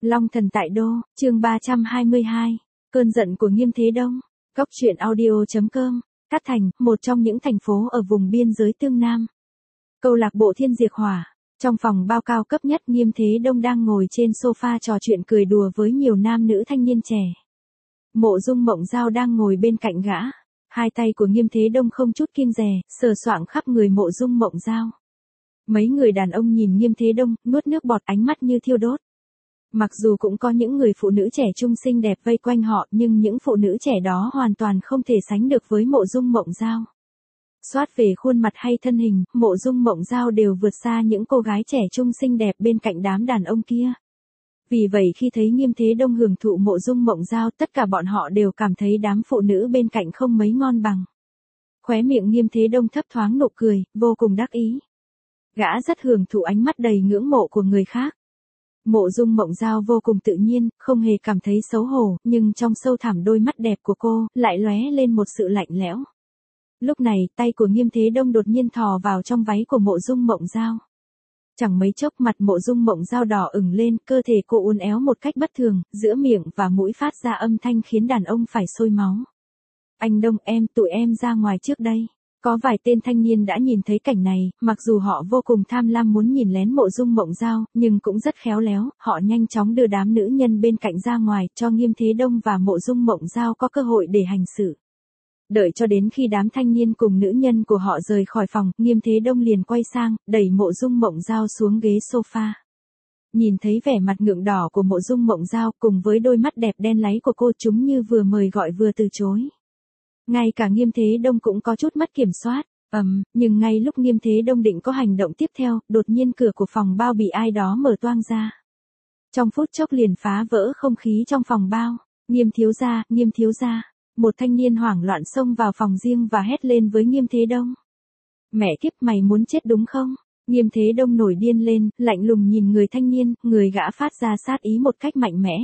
Long thần tại đô, chương 322. Cơn giận của Nghiêm Thế Đông. Góc truyện audio.com. Cát Thành, một trong những thành phố ở vùng biên giới Tương Nam. Câu lạc bộ Thiên Diệt Hỏa. Trong phòng bao cao cấp nhất, Nghiêm Thế Đông đang ngồi trên sofa trò chuyện cười đùa với nhiều nam nữ thanh niên trẻ. Mộ Dung Mộng Giao đang ngồi bên cạnh gã. Hai tay của Nghiêm Thế Đông không chút kiêng dè, sờ soạng khắp người Mộ Dung Mộng Giao. Mấy người đàn ông nhìn Nghiêm Thế Đông, nuốt nước bọt, ánh mắt như thiêu đốt. Mặc dù cũng có những người phụ nữ trẻ trung xinh đẹp vây quanh họ, nhưng những phụ nữ trẻ đó hoàn toàn không thể sánh được với Mộ Dung Mộng Giao. Xoát về khuôn mặt hay thân hình, Mộ Dung Mộng Giao đều vượt xa những cô gái trẻ trung xinh đẹp bên cạnh đám đàn ông kia. Vì vậy khi thấy Nghiêm Thế Đông hưởng thụ Mộ Dung Mộng Giao, tất cả bọn họ đều cảm thấy đám phụ nữ bên cạnh không mấy ngon bằng. Khóe miệng Nghiêm Thế Đông thấp thoáng nụ cười, vô cùng đắc ý. Gã rất hưởng thụ ánh mắt đầy ngưỡng mộ của người khác. Mộ Dung Mộng Giao vô cùng tự nhiên, không hề cảm thấy xấu hổ, nhưng trong sâu thẳm đôi mắt đẹp của cô, lại lóe lên một sự lạnh lẽo. Lúc này, tay của Nghiêm Thế Đông đột nhiên thò vào trong váy của Mộ Dung Mộng Giao. Chẳng mấy chốc mặt Mộ Dung Mộng Giao đỏ ửng lên, cơ thể cô uốn éo một cách bất thường, giữa miệng và mũi phát ra âm thanh khiến đàn ông phải sôi máu. Anh Đông, tụi em ra ngoài trước đây. Có vài tên thanh niên đã nhìn thấy cảnh này, mặc dù họ vô cùng tham lam muốn nhìn lén Mộ Dung Mộng Giao, nhưng cũng rất khéo léo, họ nhanh chóng đưa đám nữ nhân bên cạnh ra ngoài, cho Nghiêm Thế Đông và Mộ Dung Mộng Giao có cơ hội để hành xử. Đợi cho đến khi đám thanh niên cùng nữ nhân của họ rời khỏi phòng, Nghiêm Thế Đông liền quay sang, đẩy Mộ Dung Mộng Giao xuống ghế sofa. Nhìn thấy vẻ mặt ngượng đỏ của Mộ Dung Mộng Giao cùng với đôi mắt đẹp đen láy của cô, chúng như vừa mời gọi vừa từ chối. Ngay cả Nghiêm Thế Đông cũng có chút mất kiểm soát, nhưng ngay lúc Nghiêm Thế Đông định có hành động tiếp theo, đột nhiên cửa của phòng bao bị ai đó mở toang ra. Trong phút chốc liền phá vỡ không khí trong phòng bao. Nghiêm thiếu gia. Một thanh niên hoảng loạn xông vào phòng riêng và hét lên với Nghiêm Thế Đông. Mẹ kiếp, mày muốn chết đúng không? Nghiêm Thế Đông nổi điên lên, lạnh lùng nhìn người thanh niên, người gã phát ra sát ý một cách mạnh mẽ.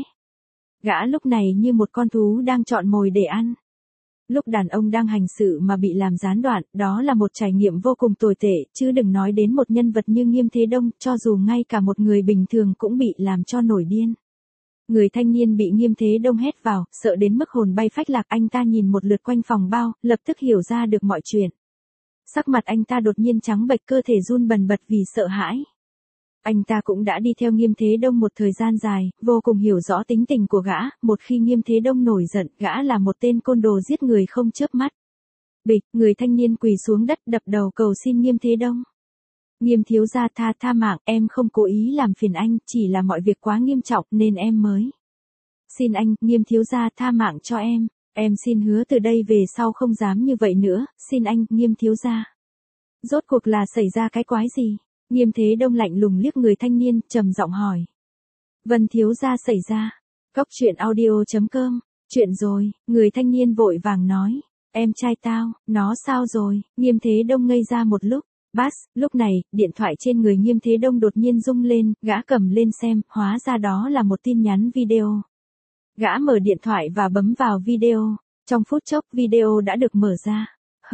Gã lúc này như một con thú đang chọn mồi để ăn. Lúc đàn ông đang hành sự mà bị làm gián đoạn, đó là một trải nghiệm vô cùng tồi tệ, chứ đừng nói đến một nhân vật như Nghiêm Thế Đông, cho dù ngay cả một người bình thường cũng bị làm cho nổi điên. Người thanh niên bị Nghiêm Thế Đông hét vào, sợ đến mức hồn bay phách lạc, anh ta nhìn một lượt quanh phòng bao, lập tức hiểu ra được mọi chuyện. Sắc mặt anh ta đột nhiên trắng bệch, cơ thể run bần bật vì sợ hãi. Anh ta cũng đã đi theo Nghiêm Thế Đông một thời gian dài, vô cùng hiểu rõ tính tình của gã, một khi Nghiêm Thế Đông nổi giận, gã là một tên côn đồ giết người không chớp mắt. Bịch, người thanh niên quỳ xuống đất đập đầu cầu xin Nghiêm Thế Đông. Nghiêm thiếu gia, tha mạng, em không cố ý làm phiền anh, chỉ là mọi việc quá nghiêm trọng nên em mới. Xin anh, Nghiêm thiếu gia, tha mạng cho em xin hứa từ đây về sau không dám như vậy nữa, xin anh, Nghiêm thiếu gia. Rốt cuộc là xảy ra cái quái gì? Nghiêm Thế Đông lạnh lùng liếc người thanh niên, trầm giọng hỏi. Vân thiếu gia xảy ra. Góc truyện audio.com. Chuyện rồi, người thanh niên vội vàng nói. Em trai tao, nó sao rồi? Nghiêm Thế Đông ngây ra một lúc. Lúc này, điện thoại trên người Nghiêm Thế Đông đột nhiên rung lên, gã cầm lên xem, hóa ra đó là một tin nhắn video. Gã mở điện thoại và bấm vào video. Trong phút chốc video đã được mở ra.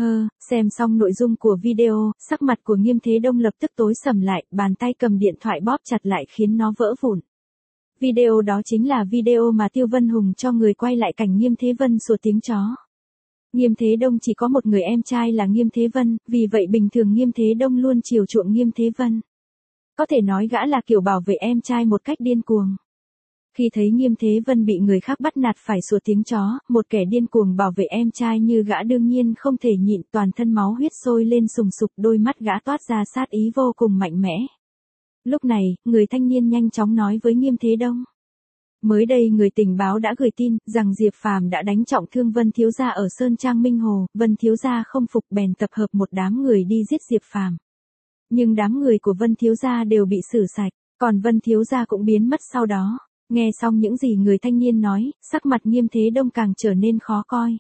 Xem xong nội dung của video, sắc mặt của Nghiêm Thế Đông lập tức tối sầm lại, bàn tay cầm điện thoại bóp chặt lại khiến nó vỡ vụn. Video đó chính là video mà Tiêu Vân Hùng cho người quay lại cảnh Nghiêm Thế Vân sủa tiếng chó. Nghiêm Thế Đông chỉ có một người em trai là Nghiêm Thế Vân, vì vậy bình thường Nghiêm Thế Đông luôn chiều chuộng Nghiêm Thế Vân. Có thể nói gã là kiểu bảo vệ em trai một cách điên cuồng. Khi thấy Nghiêm Thế Vân bị người khác bắt nạt phải sủa tiếng chó, một kẻ điên cuồng bảo vệ em trai như gã đương nhiên không thể nhịn, toàn thân máu huyết sôi lên sùng sục, đôi mắt gã toát ra sát ý vô cùng mạnh mẽ. Lúc này, người thanh niên nhanh chóng nói với Nghiêm Thế Đông. Mới đây người tình báo đã gửi tin rằng Diệp Phàm đã đánh trọng thương Vân thiếu gia ở Sơn Trang Minh Hồ, Vân thiếu gia không phục bèn tập hợp một đám người đi giết Diệp Phàm. Nhưng đám người của Vân thiếu gia đều bị xử sạch, còn Vân thiếu gia cũng biến mất sau đó. Nghe xong những gì người thanh niên nói, sắc mặt Nghiêm Thế Đông càng trở nên khó coi.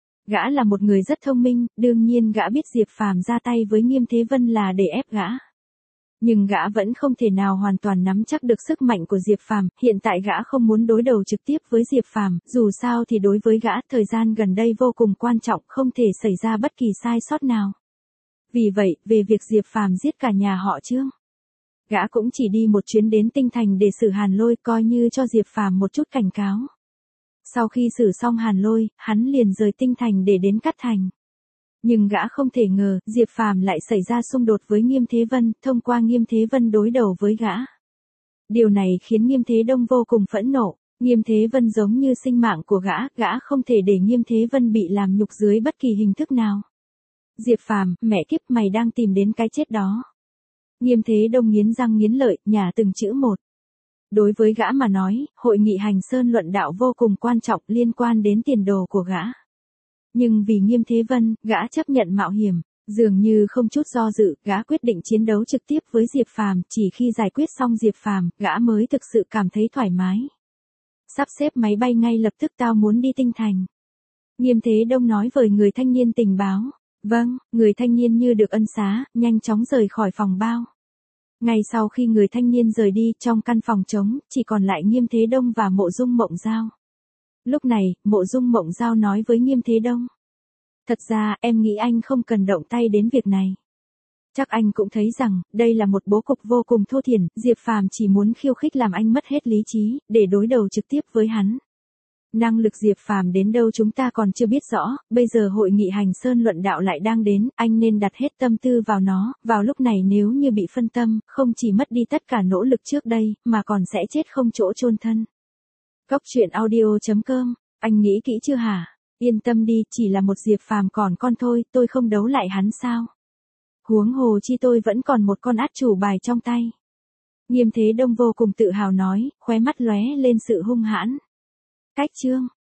Gã là một người rất thông minh, đương nhiên gã biết Diệp Phàm ra tay với Nghiêm Thế Vân là để ép gã. Nhưng gã vẫn không thể nào hoàn toàn nắm chắc được sức mạnh của Diệp Phàm, hiện tại gã không muốn đối đầu trực tiếp với Diệp Phàm, dù sao thì đối với gã, thời gian gần đây vô cùng quan trọng, không thể xảy ra bất kỳ sai sót nào. Vì vậy, về việc Diệp Phàm giết cả nhà họ Trương, Gã cũng chỉ đi một chuyến đến Tinh Thành để xử Hàn Lôi, coi như cho Diệp Phàm một chút cảnh cáo. Sau khi xử xong Hàn Lôi, hắn liền rời Tinh Thành để đến Cát Thành. Nhưng gã không thể ngờ, Diệp Phàm lại xảy ra xung đột với Nghiêm Thế Vân, thông qua Nghiêm Thế Vân đối đầu với gã. Điều này khiến Nghiêm Thế Đông vô cùng phẫn nộ. Nghiêm Thế Vân giống như sinh mạng của gã không thể để Nghiêm Thế Vân bị làm nhục dưới bất kỳ hình thức nào. Diệp Phàm, mẹ kiếp, mày đang tìm đến cái chết đó. Nghiêm Thế Đông nghiến răng nghiến lợi, nhả từng chữ một. Đối với gã mà nói, hội nghị Hành Sơn luận đạo vô cùng quan trọng, liên quan đến tiền đồ của gã. Nhưng vì Nghiêm Thế Vân, gã chấp nhận mạo hiểm, dường như không chút do dự, gã quyết định chiến đấu trực tiếp với Diệp Phàm, chỉ khi giải quyết xong Diệp Phàm, gã mới thực sự cảm thấy thoải mái. Sắp xếp máy bay ngay lập tức, tao muốn đi Tinh Thành. Nghiêm Thế Đông nói với người thanh niên tình báo. Vâng, người thanh niên như được ân xá, nhanh chóng rời khỏi phòng bao. Ngay sau khi người thanh niên rời đi, trong căn phòng trống, chỉ còn lại Nghiêm Thế Đông và Mộ Dung Mộng Giao. Lúc này, Mộ Dung Mộng Giao nói với Nghiêm Thế Đông. Thật ra, em nghĩ anh không cần động tay đến việc này. Chắc anh cũng thấy rằng, đây là một bố cục vô cùng thô thiển, Diệp Phàm chỉ muốn khiêu khích làm anh mất hết lý trí, để đối đầu trực tiếp với hắn. Năng lực Diệp Phàm đến đâu chúng ta còn chưa biết rõ, bây giờ hội nghị Hành Sơn luận đạo lại đang đến, anh nên đặt hết tâm tư vào nó, vào lúc này nếu như bị phân tâm, không chỉ mất đi tất cả nỗ lực trước đây, mà còn sẽ chết không chỗ chôn thân. Cốc truyện audio.com, anh nghĩ kỹ chưa hả? Yên tâm đi, chỉ là một Diệp Phàm còn con thôi, tôi không đấu lại hắn sao? Huống hồ chi tôi vẫn còn một con át chủ bài trong tay. Nghiêm Thế Đông vô cùng tự hào nói, khóe mắt lóe lên sự hung hãn. Cách chương